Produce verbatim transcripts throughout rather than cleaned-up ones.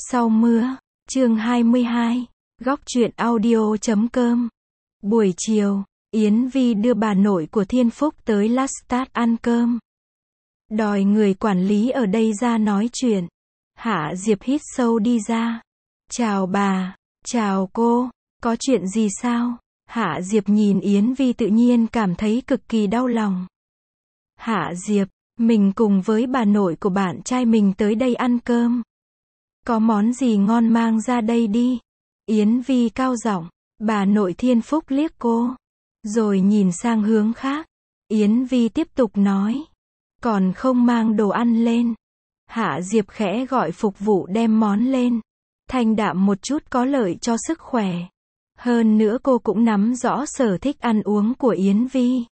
Sau mưa, chương hai mươi hai, góc truyện audio chấm com. Buổi chiều, Yến Vi đưa bà nội của Thiên Phúc tới Lastat ăn cơm. Đòi người quản lý ở đây ra nói chuyện. Hạ Diệp hít sâu đi ra. Chào bà, chào cô, có chuyện gì sao? Hạ Diệp nhìn Yến Vi tự nhiên cảm thấy cực kỳ đau lòng. Hạ Diệp, mình cùng với bà nội của bạn trai mình tới đây ăn cơm. Có món gì ngon mang ra đây đi. Yến Vi cao giọng. Bà nội Thiên Phúc liếc cô, rồi nhìn sang hướng khác. Yến Vi tiếp tục nói. Còn không mang đồ ăn lên. Hạ Diệp khẽ gọi phục vụ đem món lên. Thanh đạm một chút có lợi cho sức khỏe. Hơn nữa cô cũng nắm rõ sở thích ăn uống của Yến Vi.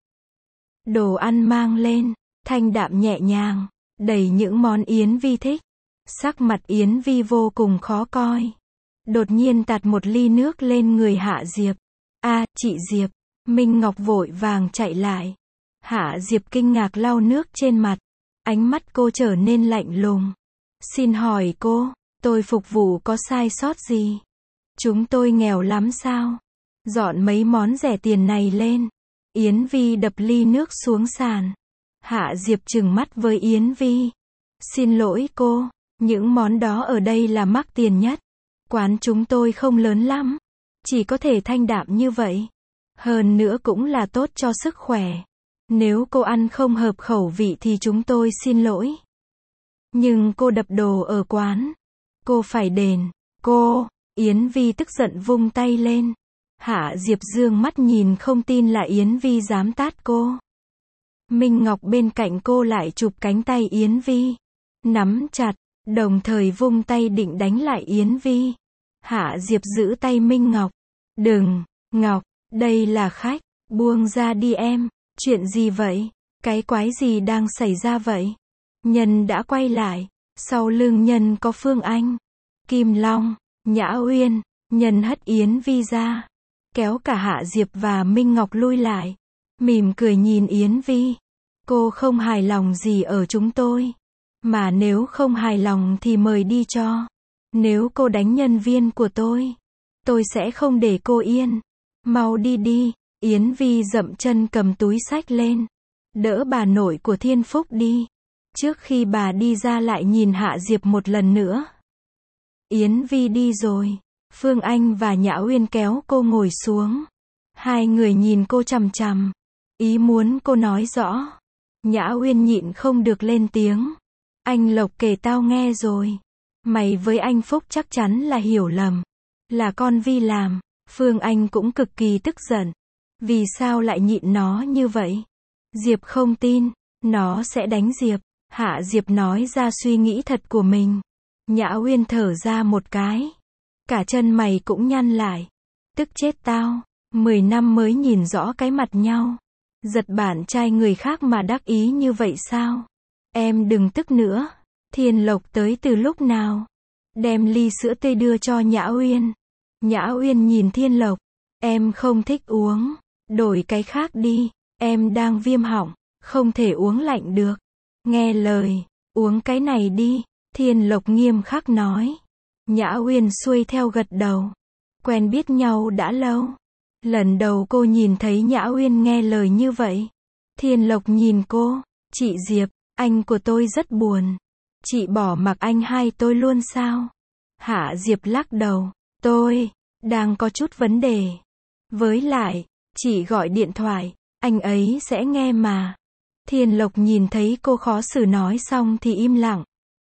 Đồ ăn mang lên, thanh đạm nhẹ nhàng, đầy những món Yến Vi thích. Sắc mặt Yến Vi vô cùng khó coi. Đột nhiên tạt một ly nước lên người Hạ Diệp. A, chị Diệp. Minh Ngọc vội vàng chạy lại. Hạ Diệp kinh ngạc lau nước trên mặt. Ánh mắt cô trở nên lạnh lùng. Xin hỏi cô, tôi phục vụ có sai sót gì? Chúng tôi nghèo lắm sao? Dọn mấy món rẻ tiền này lên. Yến Vi đập ly nước xuống sàn. Hạ Diệp trừng mắt với Yến Vi. Xin lỗi cô, những món đó ở đây là mắc tiền nhất. Quán chúng tôi không lớn lắm, chỉ có thể thanh đạm như vậy. Hơn nữa cũng là tốt cho sức khỏe. Nếu cô ăn không hợp khẩu vị thì chúng tôi xin lỗi. Nhưng cô đập đồ ở quán, cô phải đền. Cô, Yến Vi tức giận vung tay lên. Hạ Diệp dương mắt nhìn không tin là Yến Vi dám tát cô. Minh Ngọc bên cạnh cô lại chụp cánh tay Yến Vi, nắm chặt, đồng thời vung tay định đánh lại Yến Vi. Hạ Diệp giữ tay Minh Ngọc. Đừng, Ngọc, đây là khách, buông ra đi em. Chuyện gì vậy? Cái quái gì đang xảy ra vậy? Nhân đã quay lại. Sau lưng Nhân có Phương Anh, Kim Long, Nhã Uyên. Nhân hất Yến Vi ra, kéo cả Hạ Diệp và Minh Ngọc lui lại. Mỉm cười nhìn Yến Vi. Cô không hài lòng gì ở chúng tôi. Mà nếu không hài lòng thì mời đi cho. Nếu cô đánh nhân viên của tôi, tôi sẽ không để cô yên. Mau đi đi. Yến Vi dậm chân cầm túi xách lên. Đỡ bà nội của Thiên Phúc đi. Trước khi bà đi ra lại nhìn Hạ Diệp một lần nữa. Yến Vi đi rồi. Phương Anh và Nhã Uyên kéo cô ngồi xuống. Hai người nhìn cô chằm chằm. Ý muốn cô nói rõ. Nhã Uyên nhịn không được lên tiếng. Anh Lộc kể tao nghe rồi. Mày với anh Phúc chắc chắn là hiểu lầm. Là con Vi làm. Phương Anh cũng cực kỳ tức giận. Vì sao lại nhịn nó như vậy? Diệp không tin. Nó sẽ đánh Diệp. Hạ Diệp nói ra suy nghĩ thật của mình. Nhã Uyên thở ra một cái. Cả chân mày cũng nhăn lại. Tức chết tao. Mười năm mới nhìn rõ cái mặt nhau. Giật bạn trai người khác mà đắc ý như vậy sao? Em đừng tức nữa. Thiên Lộc tới từ lúc nào? Đem ly sữa tươi đưa cho Nhã Uyên. Nhã Uyên nhìn Thiên Lộc. Em không thích uống. Đổi cái khác đi. Em đang viêm họng. Không thể uống lạnh được. Nghe lời. Uống cái này đi. Thiên Lộc nghiêm khắc nói. Nhã Uyên xuôi theo gật đầu. Quen biết nhau đã lâu. Lần đầu cô nhìn thấy Nhã Uyên nghe lời như vậy. Thiên Lộc nhìn cô. Chị Diệp, anh của tôi rất buồn. Chị bỏ mặc anh hai tôi luôn sao? Hạ Diệp lắc đầu. Tôi đang có chút vấn đề. Với lại, chị gọi điện thoại, anh ấy sẽ nghe mà. Thiên Lộc nhìn thấy cô khó xử nói xong thì im lặng.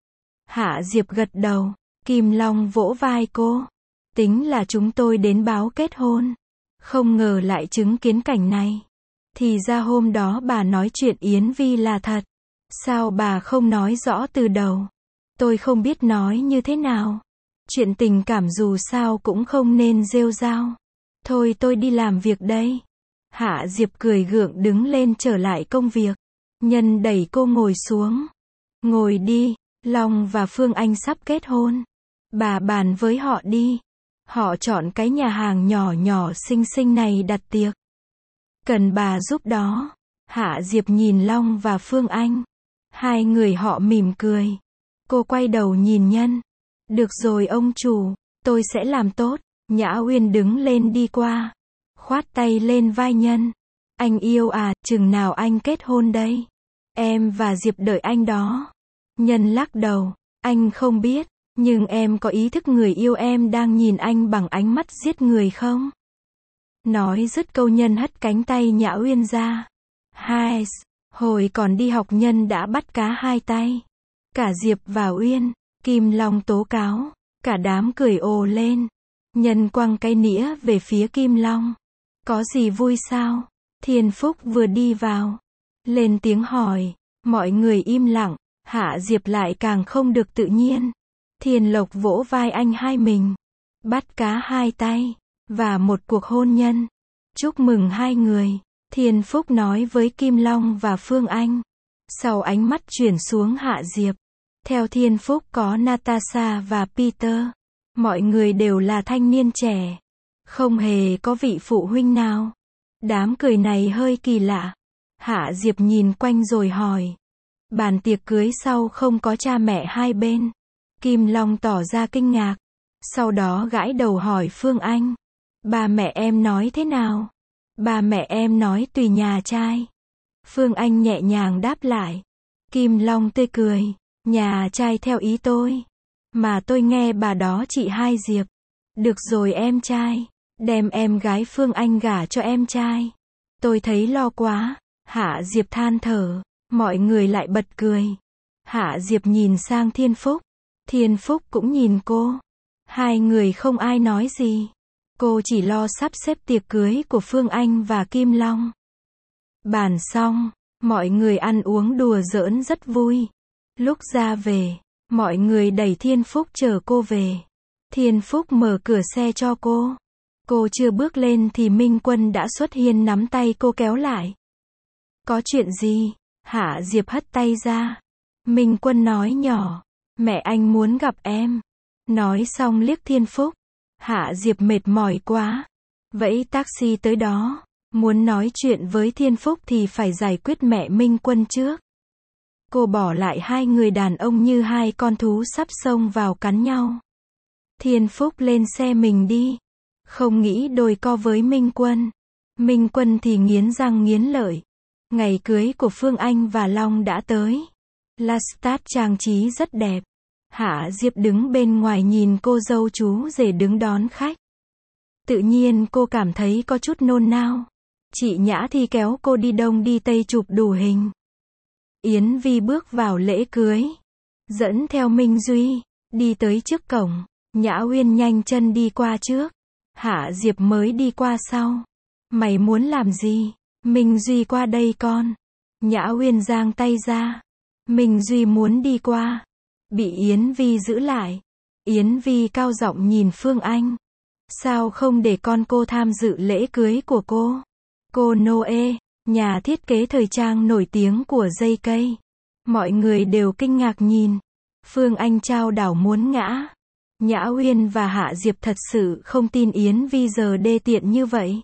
Hạ Diệp gật đầu. Kim Long vỗ vai cô. Tính là chúng tôi đến báo kết hôn. Không ngờ lại chứng kiến cảnh này. Thì ra hôm đó bà nói chuyện Yến Vi là thật. Sao bà không nói rõ từ đầu? Tôi không biết nói như thế nào. Chuyện tình cảm dù sao cũng không nên rêu rao. Thôi tôi đi làm việc đây. Hạ Diệp cười gượng đứng lên trở lại công việc. Nhân đẩy cô ngồi xuống. Ngồi đi, Long và Phương Anh sắp kết hôn. Bà bàn với họ đi. Họ chọn cái nhà hàng nhỏ nhỏ xinh xinh này đặt tiệc. Cần bà giúp đó. Hạ Diệp nhìn Long và Phương Anh. Hai người họ mỉm cười. Cô quay đầu nhìn Nhân. Được rồi ông chủ, tôi sẽ làm tốt. Nhã Uyên đứng lên đi qua, khoát tay lên vai Nhân. Anh yêu à, chừng nào anh kết hôn đây? Em và Diệp đợi anh đó. Nhân lắc đầu, anh không biết, nhưng em có ý thức người yêu em đang nhìn anh bằng ánh mắt giết người không? Nói dứt câu Nhân hất cánh tay Nhã Uyên ra. Hai, hồi còn đi học Nhân đã bắt cá hai tay. Cả Diệp và Uyên, Kim Long tố cáo, cả đám cười ồ lên. Nhân quăng cái nĩa về phía Kim Long. Có gì vui sao? Thiên Phúc vừa đi vào, lên tiếng hỏi, mọi người im lặng, Hạ Diệp lại càng không được tự nhiên. Thiên Lộc vỗ vai anh hai mình, bắt cá hai tay, và một cuộc hôn nhân. Chúc mừng hai người, Thiên Phúc nói với Kim Long và Phương Anh. Sau ánh mắt chuyển xuống Hạ Diệp, theo Thiên Phúc có Natasha và Peter. Mọi người đều là thanh niên trẻ, không hề có vị phụ huynh nào. Đám cười này hơi kỳ lạ. Hạ Diệp nhìn quanh rồi hỏi, bàn tiệc cưới sau không có cha mẹ hai bên. Kim Long tỏ ra kinh ngạc, sau đó gãi đầu hỏi Phương Anh, ba mẹ em nói thế nào? Ba mẹ em nói tùy nhà trai. Phương Anh nhẹ nhàng đáp lại. Kim Long tươi cười, nhà trai theo ý tôi. Mà tôi nghe bà đó chị hai Diệp. Được rồi em trai, đem em gái Phương Anh gả cho em trai. Tôi thấy lo quá. Hạ Diệp than thở, mọi người lại bật cười. Hạ Diệp nhìn sang Thiên Phúc, Thiên Phúc cũng nhìn cô. Hai người không ai nói gì. Cô chỉ lo sắp xếp tiệc cưới của Phương Anh và Kim Long. Bàn xong, mọi người ăn uống đùa giỡn rất vui. Lúc ra về, mọi người đẩy Thiên Phúc chở cô về. Thiên Phúc mở cửa xe cho cô. Cô chưa bước lên thì Minh Quân đã xuất hiện nắm tay cô kéo lại. Có chuyện gì? Hạ Diệp hất tay ra. Minh Quân nói nhỏ, mẹ anh muốn gặp em. Nói xong liếc Thiên Phúc. Hạ Diệp mệt mỏi quá, vẫy taxi tới đó. Muốn nói chuyện với Thiên Phúc thì phải giải quyết mẹ Minh Quân trước. Cô bỏ lại hai người đàn ông như hai con thú sắp xông vào cắn nhau. Thiên Phúc lên xe mình đi, không nghĩ đôi co với Minh Quân. Minh Quân thì nghiến răng nghiến lợi. Ngày cưới của Phương Anh và Long đã tới. Lestat trang trí rất đẹp. Hạ Diệp đứng bên ngoài nhìn cô dâu chú rể đứng đón khách. Tự nhiên cô cảm thấy có chút nôn nao. Chị Nhã thì kéo cô đi đông đi tây chụp đủ hình. Yến Vi bước vào lễ cưới, dẫn theo Minh Duy, đi tới trước cổng. Nhã Uyên nhanh chân đi qua trước, Hạ Diệp mới đi qua sau. Mày muốn làm gì? Minh Duy qua đây con. Nhã Uyên giang tay ra. Minh Duy muốn đi qua, bị Yến Vi giữ lại. Yến Vi cao giọng nhìn Phương Anh. Sao không để con cô tham dự lễ cưới của cô? Cô Noe, nhà thiết kế thời trang nổi tiếng của gi ca. Mọi người đều kinh ngạc nhìn. Phương Anh trao đảo muốn ngã. Nhã Uyên và Hạ Diệp thật sự không tin Yến Vi giờ đê tiện như vậy.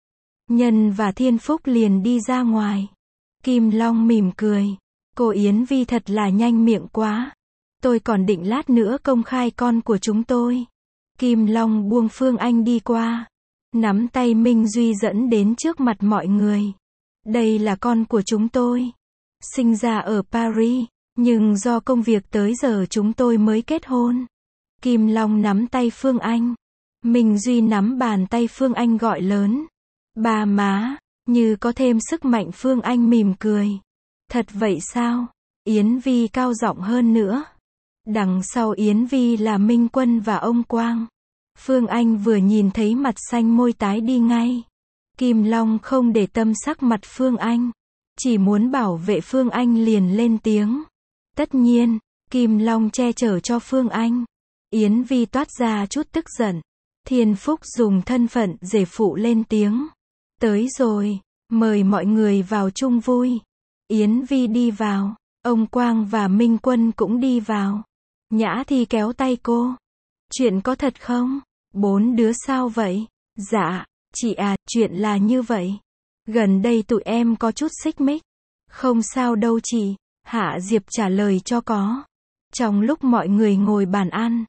Nhân và Thiên Phúc liền đi ra ngoài. Kim Long mỉm cười. Cô Yến Vi thật là nhanh miệng quá. Tôi còn định lát nữa công khai con của chúng tôi. Kim Long buông Phương Anh đi qua, nắm tay Minh Duy dẫn đến trước mặt mọi người. Đây là con của chúng tôi. Sinh ra ở Paris, nhưng do công việc tới giờ chúng tôi mới kết hôn. Kim Long nắm tay Phương Anh. Minh Duy nắm bàn tay Phương Anh gọi lớn. Ba má, như có thêm sức mạnh. Phương Anh mỉm cười. Thật vậy sao? Yến Vi cao giọng hơn nữa. Đằng sau Yến Vi là Minh Quân và ông Quang. Phương Anh vừa nhìn thấy mặt xanh môi tái đi ngay. Kim Long không để tâm sắc mặt Phương Anh, chỉ muốn bảo vệ Phương Anh liền lên tiếng. Tất nhiên, Kim Long che chở cho Phương Anh. Yến Vi toát ra chút tức giận. Thiên Phúc dùng thân phận rể phụ lên tiếng. Tới rồi, mời mọi người vào chung vui. Yến Vi đi vào, ông Quang và Minh Quân cũng đi vào. Nhã thì kéo tay cô. Chuyện có thật không? Bốn đứa sao vậy? Dạ, chị à, chuyện là như vậy. Gần đây tụi em có chút xích mích. Không sao đâu chị, Hạ Diệp trả lời cho có. Trong lúc mọi người ngồi bàn ăn,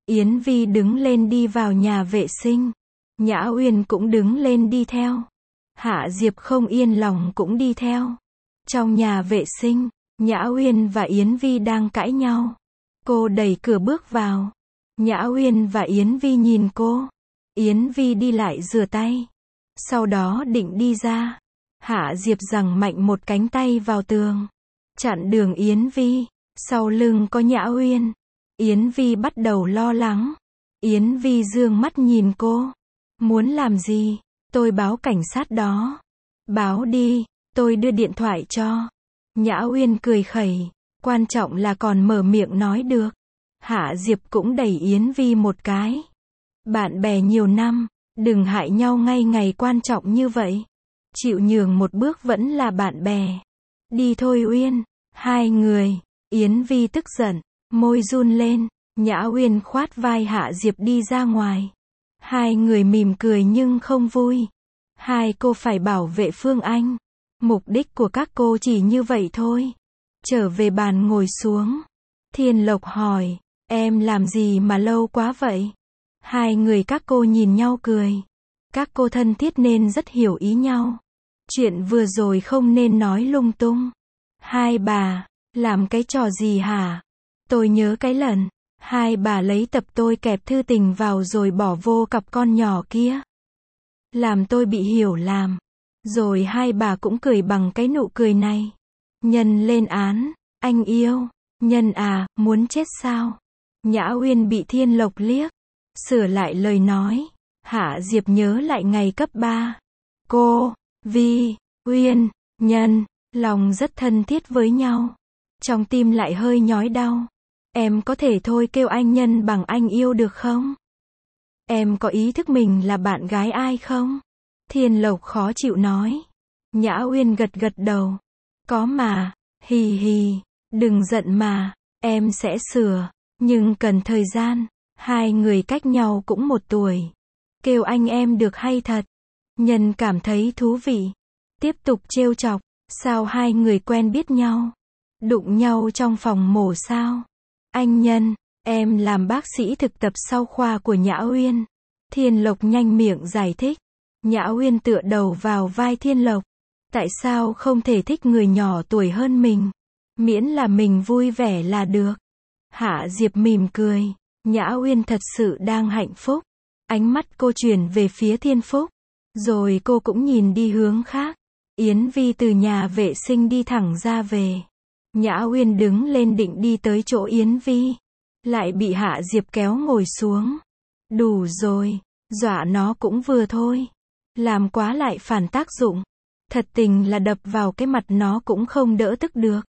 Yến Vi đứng lên đi vào nhà vệ sinh. Nhã Uyên cũng đứng lên đi theo. Hạ Diệp không yên lòng cũng đi theo. Trong nhà vệ sinh, Nhã Uyên và Yến Vi đang cãi nhau. Cô đẩy cửa bước vào. Nhã Uyên và Yến Vi nhìn cô. Yến Vi đi lại rửa tay. Sau đó định đi ra. Hạ Diệp giằng mạnh một cánh tay vào tường. Chặn đường Yến Vi. Sau lưng có Nhã Uyên. Yến Vi bắt đầu lo lắng. Yến Vi dương mắt nhìn cô. Muốn làm gì? Tôi báo cảnh sát đó. Báo đi, tôi đưa điện thoại cho. Nhã Uyên cười khẩy. Quan trọng là còn mở miệng nói được. Hạ Diệp cũng đẩy Yến Vi một cái. Bạn bè nhiều năm, đừng hại nhau ngay ngày quan trọng như vậy. Chịu nhường một bước vẫn là bạn bè. Đi thôi Uyên. Hai người. Yến Vi tức giận, môi run lên. Nhã Uyên khoát vai Hạ Diệp đi ra ngoài. Hai người mỉm cười nhưng không vui. Hai cô phải bảo vệ Phương Anh. Mục đích của các cô chỉ như vậy thôi. Trở về bàn ngồi xuống. Thiên Lộc hỏi, em làm gì mà lâu quá vậy? Hai người các cô nhìn nhau cười. Các cô thân thiết nên rất hiểu ý nhau. Chuyện vừa rồi không nên nói lung tung. Hai bà, làm cái trò gì hả? Tôi nhớ cái lần, hai bà lấy tập tôi kẹp thư tình vào rồi bỏ vô cặp con nhỏ kia. Làm tôi bị hiểu lầm. Rồi hai bà cũng cười bằng cái nụ cười này. Nhân lên án, anh yêu. Nhân à, muốn chết sao? Nhã Uyên bị Thiên Lộc liếc. Sửa lại lời nói. Hạ Diệp nhớ lại ngày cấp ba. Cô, Vi, Uyên, Nhân, lòng rất thân thiết với nhau. Trong tim lại hơi nhói đau. Em có thể thôi kêu anh Nhân bằng anh yêu được không? Em có ý thức mình là bạn gái ai không? Thiên Lộc khó chịu nói. Nhã Uyên gật gật đầu. Có mà, hì hì, đừng giận mà, em sẽ sửa, nhưng cần thời gian. Hai người cách nhau cũng một tuổi. Kêu anh em được hay thật. Nhân cảm thấy thú vị. Tiếp tục trêu chọc. Sao hai người quen biết nhau? Đụng nhau trong phòng mổ sao? Anh Nhân, em làm bác sĩ thực tập sau khoa của Nhã Uyên. Thiên Lộc nhanh miệng giải thích. Nhã Uyên tựa đầu vào vai Thiên Lộc. Tại sao không thể thích người nhỏ tuổi hơn mình? Miễn là mình vui vẻ là được. Hạ Diệp mỉm cười. Nhã Uyên thật sự đang hạnh phúc. Ánh mắt cô chuyển về phía Thiên Phúc. Rồi cô cũng nhìn đi hướng khác. Yến Vi từ nhà vệ sinh đi thẳng ra về. Nhã Uyên đứng lên định đi tới chỗ Yến Vi. Lại bị Hạ Diệp kéo ngồi xuống. Đủ rồi. Dọa nó cũng vừa thôi. Làm quá lại phản tác dụng. Thật tình là đập vào cái mặt nó cũng không đỡ tức được.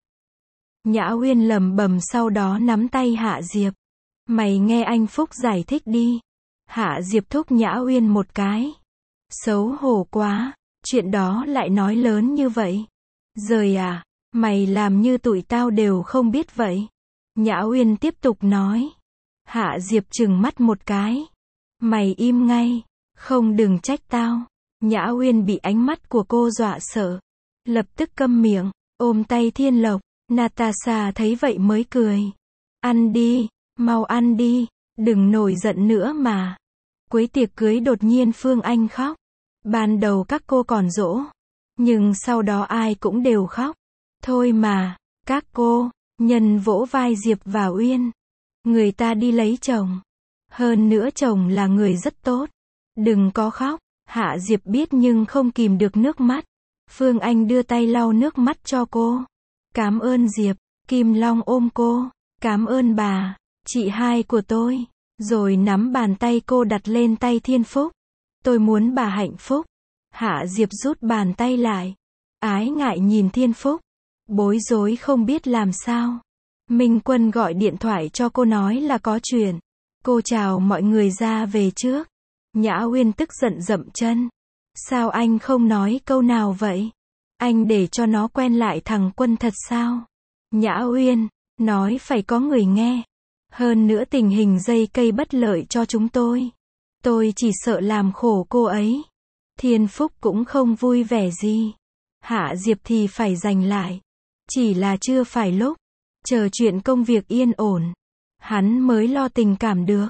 Nhã Uyên lẩm bẩm sau đó nắm tay Hạ Diệp. Mày nghe anh Phúc giải thích đi. Hạ Diệp thúc Nhã Uyên một cái. Xấu hổ quá. Chuyện đó lại nói lớn như vậy. Rời à, mày làm như tụi tao đều không biết vậy. Nhã Uyên tiếp tục nói. Hạ Diệp trừng mắt một cái. Mày im ngay. Không đừng trách tao. Nhã Uyên bị ánh mắt của cô dọa sợ. Lập tức câm miệng, ôm tay Thiên Lộc. Natasha thấy vậy mới cười. Ăn đi, mau ăn đi, đừng nổi giận nữa mà. Cuối tiệc cưới đột nhiên Phương Anh khóc. Ban đầu các cô còn dỗ. Nhưng sau đó ai cũng đều khóc. Thôi mà, các cô, Nhân vỗ vai Diệp và Uyên. Người ta đi lấy chồng. Hơn nữa chồng là người rất tốt. Đừng có khóc. Hạ Diệp biết nhưng không kìm được nước mắt. Phương Anh đưa tay lau nước mắt cho cô. Cảm ơn Diệp. Kim Long ôm cô. Cảm ơn bà, chị hai của tôi. Rồi nắm bàn tay cô đặt lên tay Thiên Phúc. Tôi muốn bà hạnh phúc. Hạ Diệp rút bàn tay lại. Ái ngại nhìn Thiên Phúc. Bối rối không biết làm sao. Minh Quân gọi điện thoại cho cô nói là có chuyện. Cô chào mọi người ra về trước. Nhã Uyên tức giận dậm chân. Sao anh không nói câu nào vậy? Anh để cho nó quen lại thằng Quân thật sao? Nhã Uyên, nói phải có người nghe. Hơn nữa tình hình dây cây bất lợi cho chúng tôi. Tôi chỉ sợ làm khổ cô ấy. Thiên Phúc cũng không vui vẻ gì. Hạ Diệp thì phải giành lại. Chỉ là chưa phải lúc. Chờ chuyện công việc yên ổn. Hắn mới lo tình cảm được.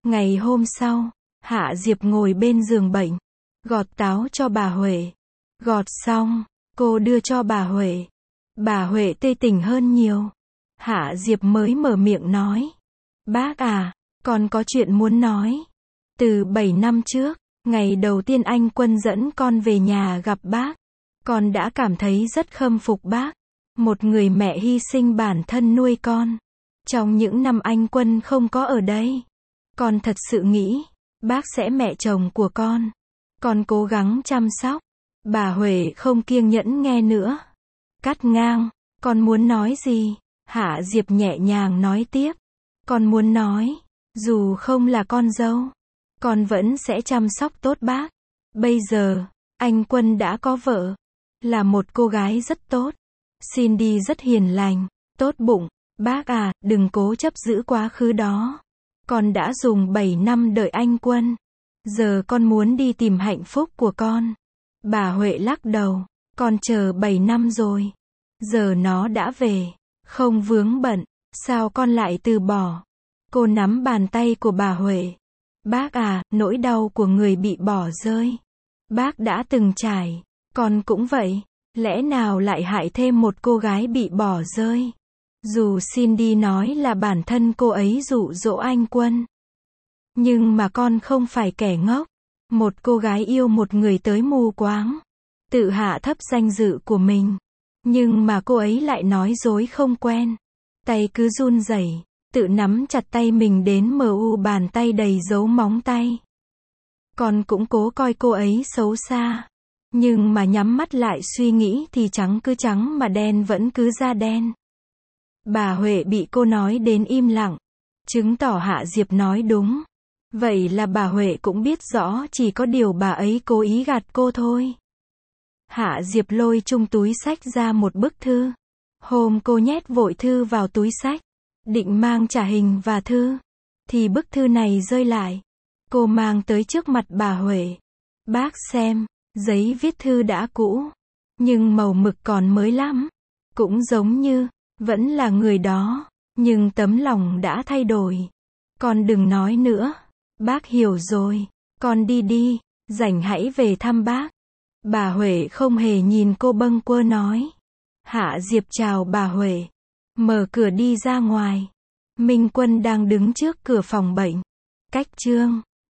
Ngày hôm sau, Hạ Diệp ngồi bên giường bệnh, gọt táo cho bà Huệ. Gọt xong, cô đưa cho bà Huệ. Bà Huệ tê tỉnh hơn nhiều. Hạ Diệp mới mở miệng nói. Bác à, con có chuyện muốn nói. Từ bảy năm trước, ngày đầu tiên anh Quân dẫn con về nhà gặp bác, con đã cảm thấy rất khâm phục bác. Một người mẹ hy sinh bản thân nuôi con. Trong những năm anh Quân không có ở đây, con thật sự nghĩ, bác sẽ mẹ chồng của con. Con cố gắng chăm sóc. Bà Huệ không kiêng nhẫn nghe nữa. Cắt ngang, con muốn nói gì? Hạ Diệp nhẹ nhàng nói tiếp. Con muốn nói, dù không là con dâu, con vẫn sẽ chăm sóc tốt bác. Bây giờ, anh Quân đã có vợ, là một cô gái rất tốt. Cindy rất hiền lành, tốt bụng. Bác à, đừng cố chấp giữ quá khứ đó. Con đã dùng bảy năm đợi anh Quân. Giờ con muốn đi tìm hạnh phúc của con. Bà Huệ lắc đầu. Con chờ bảy năm rồi. Giờ nó đã về. Không vướng bận. Sao con lại từ bỏ? Cô nắm bàn tay của bà Huệ. Bác à, nỗi đau của người bị bỏ rơi, bác đã từng trải. Con cũng vậy. Lẽ nào lại hại thêm một cô gái bị bỏ rơi? Dù Cindy nói là bản thân cô ấy dụ dỗ anh Quân, nhưng mà con không phải kẻ ngốc. Một cô gái yêu một người tới mù quáng, tự hạ thấp danh dự của mình. Nhưng mà cô ấy lại nói dối không quen. Tay cứ run rẩy, tự nắm chặt tay mình đến mờ u, bàn tay đầy dấu móng tay. Con cũng cố coi cô ấy xấu xa, nhưng mà nhắm mắt lại suy nghĩ thì trắng cứ trắng mà đen vẫn cứ ra đen. Bà Huệ bị cô nói đến im lặng, chứng tỏ Hạ Diệp nói đúng. Vậy là bà Huệ cũng biết rõ chỉ có điều bà ấy cố ý gạt cô thôi. Hạ Diệp lôi chung túi xách ra một bức thư. Hôm cô nhét vội thư vào túi xách, định mang trả hình và thư, thì bức thư này rơi lại. Cô mang tới trước mặt bà Huệ. Bác xem, giấy viết thư đã cũ, nhưng màu mực còn mới lắm. Cũng giống như, vẫn là người đó, nhưng tấm lòng đã thay đổi. Con đừng nói nữa. Bác hiểu rồi. Con đi đi, rảnh hãy về thăm bác. Bà Huệ không hề nhìn cô, bâng quơ nói. Hạ Diệp chào bà Huệ, mở cửa đi ra ngoài. Minh Quân đang đứng trước cửa phòng bệnh. Cách chương